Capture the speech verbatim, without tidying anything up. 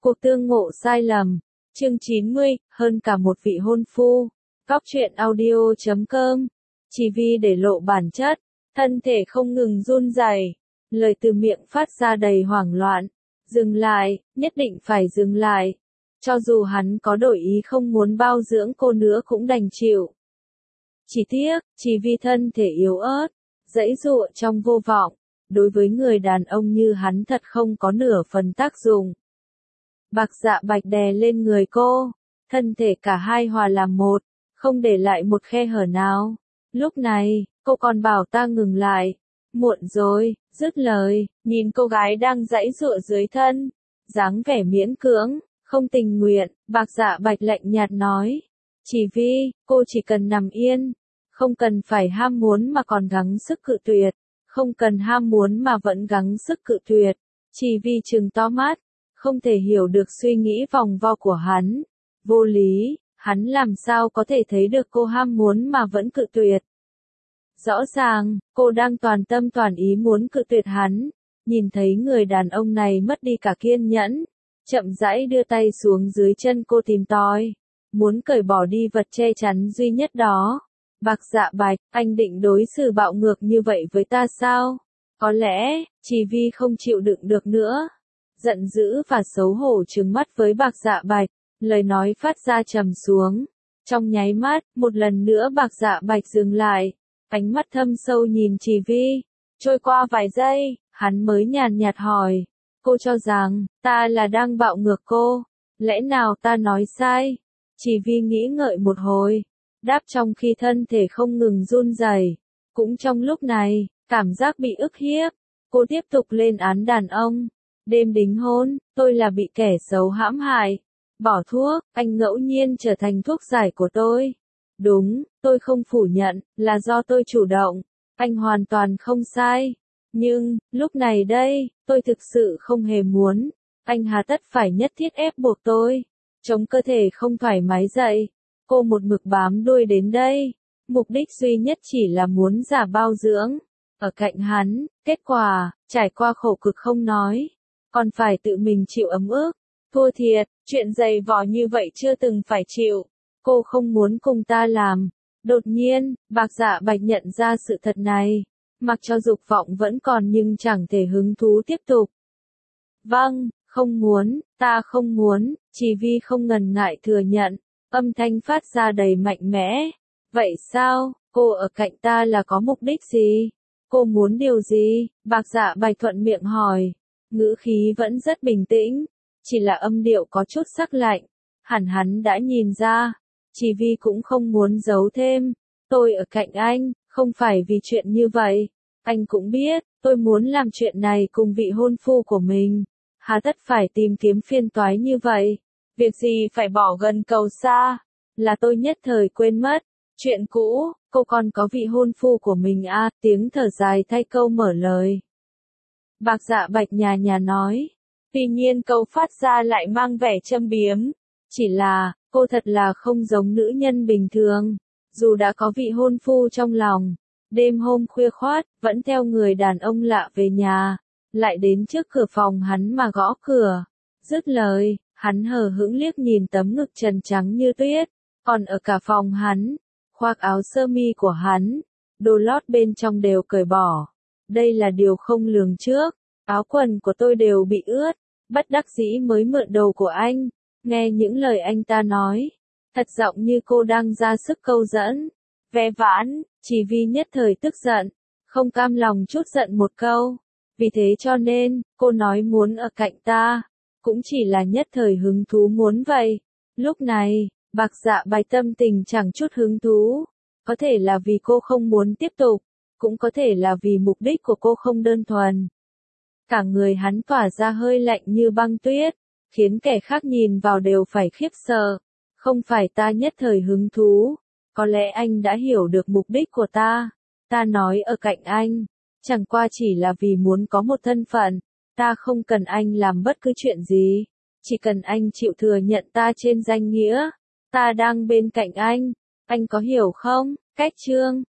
Cuộc tương ngộ sai lầm. Chương chín mươi, hơn cả một vị hôn phu. Góc truyện audio chấm com. Chỉ vì để lộ bản chất, thân thể không ngừng run rẩy, lời từ miệng phát ra đầy hoảng loạn. Dừng lại, nhất định phải dừng lại. Cho dù hắn có đổi ý không muốn bao dưỡng cô nữa cũng đành chịu. Chỉ tiếc, chỉ vì thân thể yếu ớt, giãy giụa trong vô vọng, đối với người đàn ông như hắn thật không có nửa phần tác dụng. Bạc Dạ Bạch đè lên người cô, thân thể cả hai hòa làm một, không để lại một khe hở nào. Lúc này, cô còn bảo ta ngừng lại. Muộn rồi, dứt lời, nhìn cô gái đang giãy giụa dưới thân, dáng vẻ miễn cưỡng, không tình nguyện, Bạc Dạ Bạch lạnh nhạt nói. Chỉ vì, cô chỉ cần nằm yên, không cần phải ham muốn mà còn gắng sức cự tuyệt, không cần ham muốn mà vẫn gắng sức cự tuyệt, chỉ vì trừng to mắt, không thể hiểu được suy nghĩ vòng vo của hắn. Vô lý, hắn làm sao có thể thấy được cô ham muốn mà vẫn cự tuyệt. Rõ ràng, cô đang toàn tâm toàn ý muốn cự tuyệt hắn, nhìn thấy người đàn ông này mất đi cả kiên nhẫn, chậm rãi đưa tay xuống dưới chân cô tìm tòi, muốn cởi bỏ đi vật che chắn duy nhất đó. Bạc Dạ Bạch, anh định đối xử bạo ngược như vậy với ta sao? Có lẽ, chỉ vì không chịu đựng được nữa. Giận dữ và xấu hổ trừng mắt với Bạc Dạ Bạch, lời nói phát ra trầm xuống. Trong nháy mắt, một lần nữa Bạc Dạ Bạch dừng lại, ánh mắt thâm sâu nhìn Chỉ Vi. Trôi qua vài giây, hắn mới nhàn nhạt hỏi, cô cho rằng, ta là đang bạo ngược cô, lẽ nào ta nói sai? Chỉ Vi nghĩ ngợi một hồi, đáp trong khi thân thể không ngừng run rẩy. Cũng trong lúc này, cảm giác bị ức hiếp, cô tiếp tục lên án đàn ông. Đêm đính hôn, tôi là bị kẻ xấu hãm hại. Bỏ thuốc, anh ngẫu nhiên trở thành thuốc giải của tôi. Đúng, tôi không phủ nhận, là do tôi chủ động. Anh hoàn toàn không sai. Nhưng, lúc này đây, tôi thực sự không hề muốn. Anh hà tất phải nhất thiết ép buộc tôi. Chống cơ thể không thoải mái dậy. Cô một mực bám đuôi đến đây. Mục đích duy nhất chỉ là muốn giả bao dưỡng. Ở cạnh hắn, kết quả, trải qua khổ cực không nói. Còn phải tự mình chịu ấm ức. Thua thiệt, chuyện dày vò như vậy chưa từng phải chịu. Cô không muốn cùng ta làm. Đột nhiên, Bạc Dạ Bạch nhận ra sự thật này. Mặc cho dục vọng vẫn còn nhưng chẳng thể hứng thú tiếp tục. Vâng, không muốn, ta không muốn, chỉ vì không ngần ngại thừa nhận. Âm thanh phát ra đầy mạnh mẽ. Vậy sao, cô ở cạnh ta là có mục đích gì? Cô muốn điều gì? Bạc Dạ Bạch thuận miệng hỏi. Ngữ khí vẫn rất bình tĩnh, chỉ là âm điệu có chút sắc lạnh. Hẳn hắn đã nhìn ra, Chỉ vì cũng không muốn giấu thêm. Tôi ở cạnh anh, không phải vì chuyện như vậy. Anh cũng biết, tôi muốn làm chuyện này cùng vị hôn phu của mình. Hà tất phải tìm kiếm phiền toái như vậy. Việc gì phải bỏ gần cầu xa. Là tôi nhất thời quên mất. Chuyện cũ, cô còn có vị hôn phu của mình à, tiếng thở dài thay câu mở lời. Bạc Dạ Bạch nhà nhà nói. Tuy nhiên câu phát ra lại mang vẻ châm biếm. Chỉ là, cô thật là không giống nữ nhân bình thường. Dù đã có vị hôn phu trong lòng, đêm hôm khuya khoát, vẫn theo người đàn ông lạ về nhà, lại đến trước cửa phòng hắn mà gõ cửa. Dứt lời, hắn hờ hững liếc nhìn tấm ngực trần trắng như tuyết, còn ở cả phòng hắn, khoác áo sơ mi của hắn, đồ lót bên trong đều cởi bỏ. Đây là điều không lường trước, áo quần của tôi đều bị ướt, bất đắc dĩ mới mượn đồ của anh. Nghe những lời anh ta nói, thật giọng như cô đang ra sức câu dẫn, ve vãn, chỉ vì nhất thời tức giận, không cam lòng chút giận một câu. Vì thế cho nên, cô nói muốn ở cạnh ta, cũng chỉ là nhất thời hứng thú muốn vậy. Lúc này, Bạc Dạ Bạch tâm tình chẳng chút hứng thú, có thể là vì cô không muốn tiếp tục, cũng có thể là vì mục đích của cô không đơn thuần. Cả người hắn tỏa ra hơi lạnh như băng tuyết, khiến kẻ khác nhìn vào đều phải khiếp sợ. Không phải ta nhất thời hứng thú, có lẽ anh đã hiểu được mục đích của ta. Ta nói ở cạnh anh, chẳng qua chỉ là vì muốn có một thân phận. Ta không cần anh làm bất cứ chuyện gì, chỉ cần anh chịu thừa nhận ta trên danh nghĩa. Ta đang bên cạnh anh, anh có hiểu không? Cách chương